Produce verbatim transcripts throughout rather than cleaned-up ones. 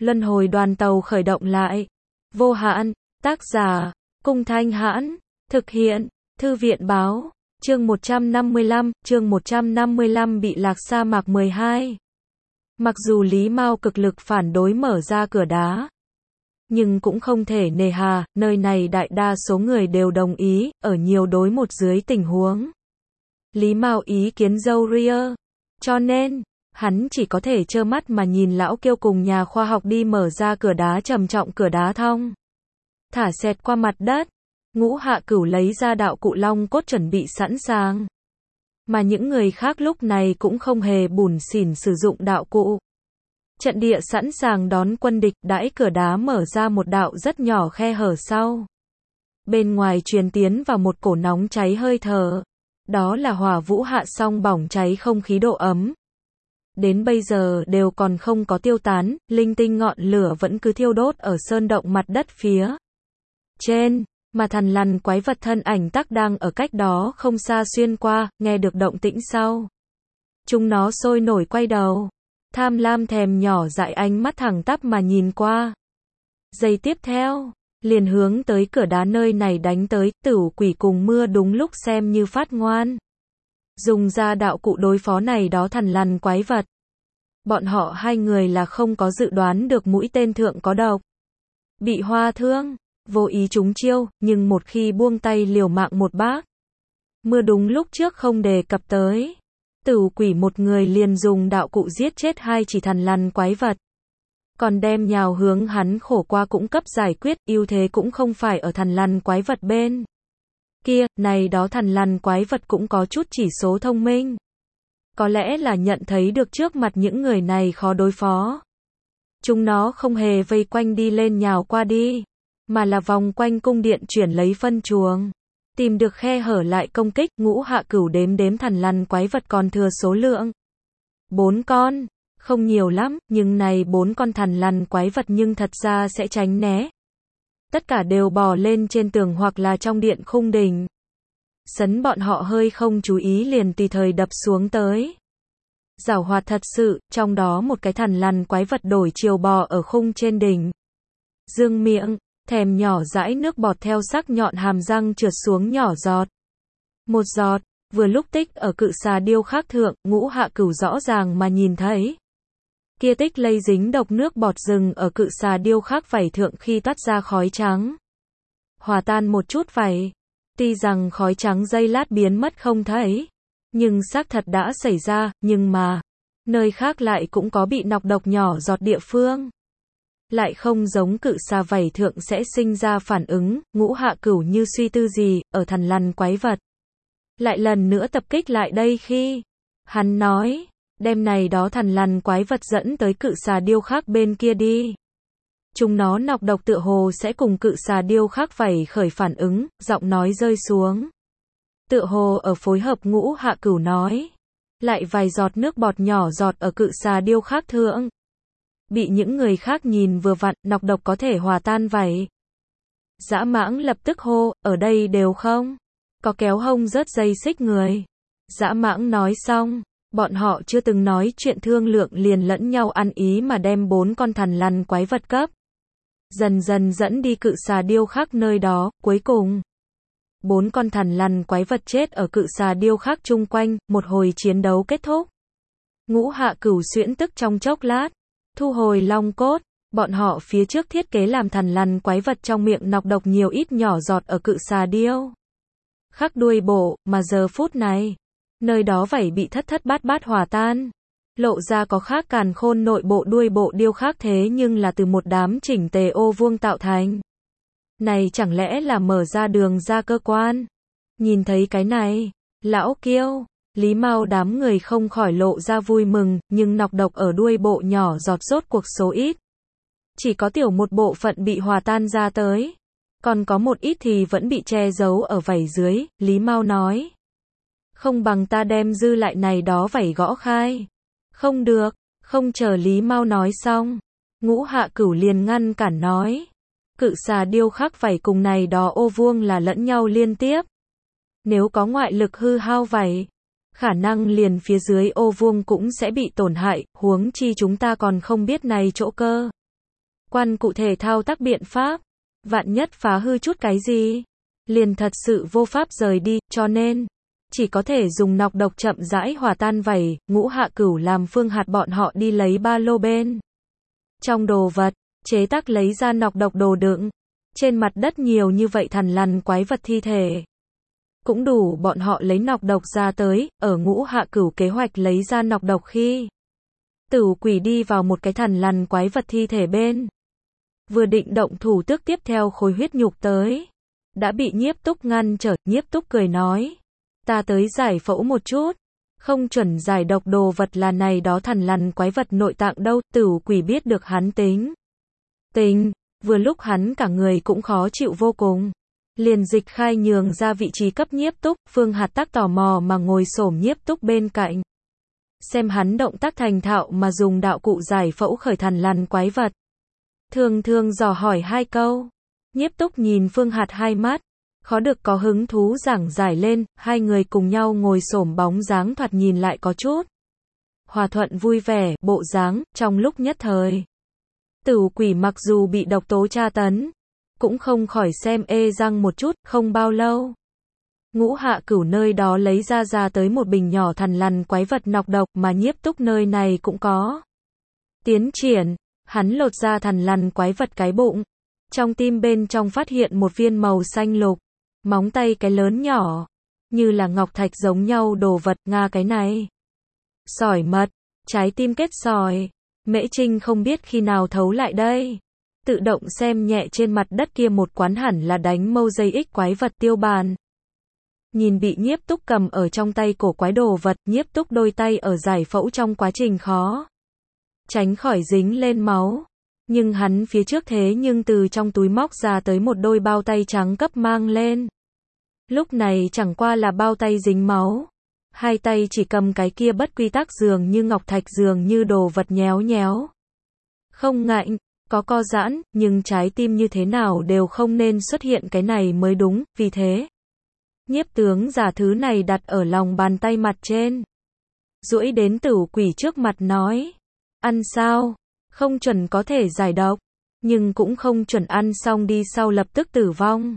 Luân hồi đoàn tàu khởi động lại. Vô hạn, tác giả, Cung Thanh Hãn, thực hiện, Thư viện Báo, chương một trăm năm mươi lăm, chương một trăm năm mươi lăm bị lạc sa mạc mười hai. Mặc dù Lý Mao cực lực phản đối mở ra cửa đá, nhưng cũng không thể nề hà, nơi này đại đa số người đều đồng ý, ở nhiều đối một dưới tình huống. Lý Mao ý kiến dâu ria, cho nên, hắn chỉ có thể trơ mắt mà nhìn lão Kiêu cùng nhà khoa học đi mở ra cửa đá trầm trọng cửa đá thông. Thả xẹt qua mặt đất, Ngũ Hạ Cửu lấy ra đạo cụ long cốt chuẩn bị sẵn sàng. Mà những người khác lúc này cũng không hề bủn xỉn sử dụng đạo cụ. Trận địa sẵn sàng đón quân địch, đãi cửa đá mở ra một đạo rất nhỏ khe hở sau. Bên ngoài truyền tiến vào một cổ nóng cháy hơi thở. Đó là hỏa vũ hạ song bỏng cháy không khí độ ấm. Đến bây giờ đều còn không có tiêu tán, linh tinh ngọn lửa vẫn cứ thiêu đốt ở sơn động mặt đất phía trên, mà thằn lằn quái vật thân ảnh tắc đang ở cách đó không xa xuyên qua, nghe được động tĩnh sau. Chúng nó sôi nổi quay đầu, tham lam thèm nhỏ dại ánh mắt thẳng tắp mà nhìn qua. Giây tiếp theo, liền hướng tới cửa đá nơi này đánh tới, Tửu Quỷ cùng Mưa đúng lúc xem như phát ngoan. Dùng ra đạo cụ đối phó này đó thằn lằn quái vật. Bọn họ hai người là không có dự đoán được mũi tên thượng có độc. Bị hoa thương, vô ý trúng chiêu, nhưng một khi buông tay liều mạng một bác. Mưa đúng lúc trước không đề cập tới. Tửu Quỷ một người liền dùng đạo cụ giết chết hai chỉ thằn lằn quái vật. Còn đem nhào hướng hắn khổ qua cũng cấp giải quyết, ưu thế cũng không phải ở thằn lằn quái vật bên kia, này đó thằn lằn quái vật cũng có chút chỉ số thông minh. Có lẽ là nhận thấy được trước mặt những người này khó đối phó. Chúng nó không hề vây quanh đi lên nhào qua đi, mà là vòng quanh cung điện chuyển lấy phân chuồng. Tìm được khe hở lại công kích, Ngũ Hạ Cửu đếm đếm thằn lằn quái vật còn thừa số lượng. Bốn con, không nhiều lắm, nhưng này bốn con thằn lằn quái vật nhưng thật ra sẽ tránh né. Tất cả đều bò lên trên tường hoặc là trong điện khung đỉnh. Sấn bọn họ hơi không chú ý liền tùy thời đập xuống tới. Giảo hoạt thật sự, trong đó một cái thằn lằn quái vật đổi chiều bò ở khung trên đỉnh. Dương miệng, thèm nhỏ dãi nước bọt theo sắc nhọn hàm răng trượt xuống nhỏ giọt. Một giọt, vừa lúc tích ở cự xà điêu khắc thượng, Ngũ Hạ Cửu rõ ràng mà nhìn thấy. Kia tích lây dính độc nước bọt rừng ở cự xà điêu khắc vảy thượng khi toát ra khói trắng. Hòa tan một chút vảy. Tuy rằng khói trắng giây lát biến mất không thấy, nhưng xác thật đã xảy ra, nhưng mà, nơi khác lại cũng có bị nọc độc nhỏ giọt địa phương. Lại không giống cự xà vảy thượng sẽ sinh ra phản ứng, Ngũ Hạ Cửu như suy tư gì, ở thằn lằn quái vật. Lại lần nữa tập kích lại đây khi, hắn nói, đem này đó thằn lằn quái vật dẫn tới cự xà điêu khắc bên kia đi. Chúng nó nọc độc tựa hồ sẽ cùng cự xà điêu khắc vảy khởi phản ứng, giọng nói rơi xuống. Tựa hồ ở phối hợp, Ngũ Hạ Cửu nói. Lại vài giọt nước bọt nhỏ giọt ở cự xà điêu khắc thượng. Bị những người khác nhìn vừa vặn, nọc độc có thể hòa tan vảy. Dã Mãng lập tức hô, ở đây đều không? Có kéo hông rớt dây xích người. Dã Mãng nói xong, bọn họ chưa từng nói chuyện thương lượng liền lẫn nhau ăn ý mà đem bốn con thằn lằn quái vật cấp. Dần dần dẫn đi cự xà điêu khắc nơi đó, cuối cùng. Bốn con thằn lằn quái vật chết ở cự xà điêu khắc chung quanh, một hồi chiến đấu kết thúc. Ngũ Hạ Cửu xuyễn tức trong chốc lát, thu hồi long cốt, bọn họ phía trước thiết kế làm thằn lằn quái vật trong miệng nọc độc nhiều ít nhỏ giọt ở cự xà điêu khắc đuôi bộ, mà giờ phút này, nơi đó vảy bị thất thất bát bát hòa tan. Lộ ra có khác càn khôn nội bộ đuôi bộ điêu khắc thế nhưng là từ một đám chỉnh tề ô vuông tạo thành. Này chẳng lẽ là mở ra đường ra cơ quan? Nhìn thấy cái này, lão Kiêu, Lý Mao đám người không khỏi lộ ra vui mừng, nhưng nọc độc ở đuôi bộ nhỏ giọt rốt cuộc số ít. Chỉ có tiểu một bộ phận bị hòa tan ra tới. Còn có một ít thì vẫn bị che giấu ở vảy dưới, Lý Mao nói. Không bằng ta đem dư lại này đó vảy gõ khai. Không được, không chờ Lý Mao nói xong. Ngũ Hạ Cửu liền ngăn cản nói. Cự xà điêu khắc vảy cùng này đó ô vuông là lẫn nhau liên tiếp. Nếu có ngoại lực hư hao vảy, khả năng liền phía dưới ô vuông cũng sẽ bị tổn hại, huống chi chúng ta còn không biết này chỗ cơ. Quan cụ thể thao tác biện pháp. Vạn nhất phá hư chút cái gì, liền thật sự vô pháp rời đi, cho nên chỉ có thể dùng nọc độc chậm rãi hòa tan vảy. Ngũ Hạ Cửu làm Phương Hạt bọn họ đi lấy ba lô bên trong đồ vật, chế tác lấy ra nọc độc đồ đựng. Trên mặt đất nhiều như vậy thằn lằn quái vật thi thể, cũng đủ bọn họ lấy nọc độc ra tới. Ở Ngũ Hạ Cửu kế hoạch lấy ra nọc độc khi, Tử Quỷ đi vào một cái thằn lằn quái vật thi thể bên, vừa định động thủ tước tiếp theo khối huyết nhục tới, đã bị Nhiếp Túc ngăn trở. Nhiếp Túc cười nói, ta tới giải phẫu một chút, không chuẩn giải độc đồ vật là này đó thằn lằn quái vật nội tạng đâu. Tử Quỷ biết được hắn tính tình, vừa lúc hắn cả người cũng khó chịu vô cùng, liền dịch khai nhường ra vị trí cấp Nhiếp Túc. Phương Hạt Tác tò mò mà ngồi xổm Nhiếp Túc bên cạnh, xem hắn động tác thành thạo mà dùng đạo cụ giải phẫu khởi thằn lằn quái vật. Thường thường dò hỏi hai câu. Nhiếp Túc nhìn Phương Hạt hai mắt, khó được có hứng thú giảng giải lên. Hai người cùng nhau ngồi xổm, bóng dáng thoạt nhìn lại có chút hòa thuận vui vẻ, bộ dáng. Trong lúc nhất thời, Tử Quỷ mặc dù bị độc tố tra tấn, cũng không khỏi xem ê răng một chút. Không bao lâu, Ngũ Hạ Cửu nơi đó lấy ra ra tới một bình nhỏ thằn lằn quái vật nọc độc, mà Nhiếp Túc nơi này cũng có tiến triển. Hắn lột ra thằn lằn quái vật cái bụng, trong tim bên trong phát hiện một viên màu xanh lục, móng tay cái lớn nhỏ, như là ngọc thạch giống nhau đồ vật. Nga, cái này sỏi mật, trái tim kết sỏi. Mễ Trinh không biết khi nào thấu lại đây, tự động xem nhẹ trên mặt đất kia một quán hẳn là đánh mâu dây ích quái vật tiêu bàn. Nhìn bị Nhiếp Túc cầm ở trong tay cổ quái đồ vật, Nhiếp Túc đôi tay ở giải phẫu trong quá trình khó tránh khỏi dính lên máu, nhưng hắn phía trước thế nhưng từ trong túi móc ra tới một đôi bao tay trắng cấp mang lên. Lúc này chẳng qua là bao tay dính máu, hai tay chỉ cầm cái kia bất quy tắc dường như ngọc thạch dường như đồ vật nhéo nhéo. Không ngạnh, có co giãn, nhưng trái tim như thế nào đều không nên xuất hiện cái này mới đúng. Vì thế, Nhiếp tướng giả thứ này đặt ở lòng bàn tay mặt trên, duỗi đến Tử Quỷ trước mặt nói, ăn sao? Không chuẩn có thể giải độc, nhưng cũng không chuẩn ăn xong đi sau lập tức tử vong.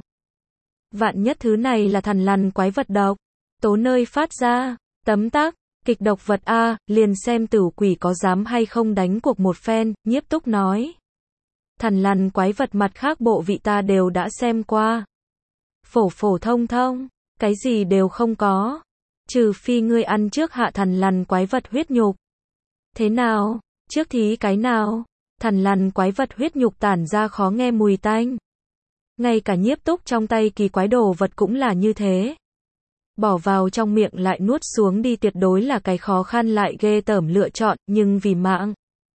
Vạn nhất thứ này là thằn lằn quái vật độc tố nơi phát ra, tấm tắc, kịch độc vật a, liền xem Tử Quỷ có dám hay không đánh cuộc một phen. Nhiếp Túc nói, thằn lằn quái vật mặt khác bộ vị ta đều đã xem qua, phổ phổ thông thông, cái gì đều không có, trừ phi ngươi ăn trước hạ thằn lằn quái vật huyết nhục. Thế nào? Trước thí cái nào? Thằn lằn quái vật huyết nhục tản ra khó nghe mùi tanh. Ngay cả Nhiếp Túc trong tay kỳ quái đồ vật cũng là như thế. Bỏ vào trong miệng lại nuốt xuống đi tuyệt đối là cái khó khăn lại ghê tởm lựa chọn, nhưng vì mạng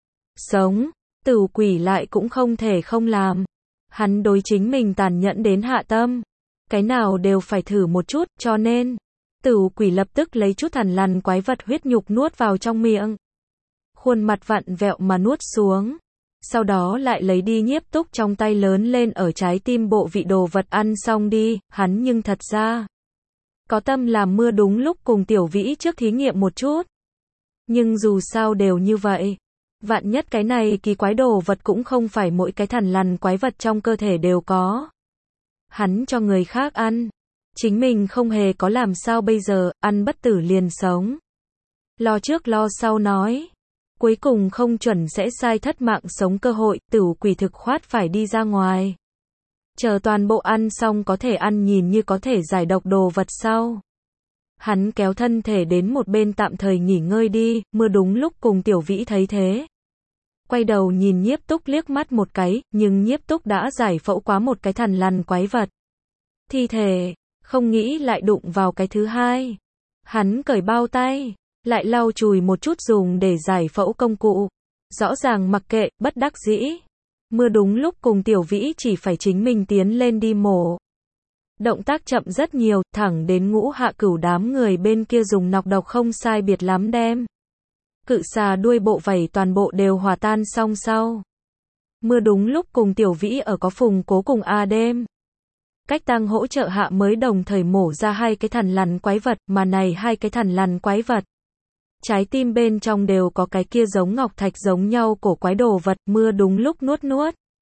sống, Tử Quỷ lại cũng không thể không làm. Hắn đối chính mình tàn nhẫn đến hạ tâm, cái nào đều phải thử một chút, cho nên Tử Quỷ lập tức lấy chút thằn lằn quái vật huyết nhục nuốt vào trong miệng. Khuôn mặt vặn vẹo mà nuốt xuống, sau đó lại lấy đi Nhiếp Túc trong tay lớn lên ở trái tim bộ vị đồ vật ăn xong đi. Hắn nhưng thật ra có tâm làm mưa đúng lúc cùng Tiểu Vĩ trước thí nghiệm một chút, nhưng dù sao đều như vậy, vạn nhất cái này kỳ quái đồ vật cũng không phải mỗi cái thằn lằn quái vật trong cơ thể đều có. Hắn cho người khác ăn, chính mình không hề có làm sao bây giờ, ăn bất tử liền sống. Lo trước lo sau nói, cuối cùng không chuẩn sẽ sai thất mạng sống cơ hội. Tử Quỷ thực khoát phải đi ra ngoài, chờ toàn bộ ăn xong có thể ăn nhìn như có thể giải độc đồ vật sau. Hắn kéo thân thể đến một bên tạm thời nghỉ ngơi đi. Mưa đúng lúc cùng Tiểu Vĩ thấy thế, quay đầu nhìn Nhiếp Túc liếc mắt một cái, nhưng Nhiếp Túc đã giải phẫu quá một cái thằn lằn quái vật thi thể, không nghĩ lại đụng vào cái thứ hai. Hắn cởi bao tay, lại lau chùi một chút dùng để giải phẫu công cụ, rõ ràng mặc kệ, bất đắc dĩ. Mưa đúng lúc cùng Tiểu Vĩ chỉ phải chính mình tiến lên đi mổ. Động tác chậm rất nhiều, thẳng đến Ngũ Hạ Cửu đám người bên kia dùng nọc độc không sai biệt lắm đem cự xà đuôi bộ vảy toàn bộ đều hòa tan xong sau. Mưa đúng lúc cùng Tiểu Vĩ ở có Phùng Cố cùng A đêm cách tăng hỗ trợ hạ mới đồng thời mổ ra hai cái thằn lằn quái vật, mà này hai cái thằn lằn quái vật, trái tim bên trong đều có cái kia giống ngọc thạch giống nhau cổ quái đồ vật. Mưa đúng lúc nuốt nuốt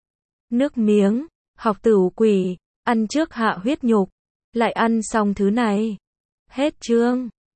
Nước miếng, học tửu quỷ, ăn trước hạ huyết nhục, lại ăn xong thứ này. Hết chương.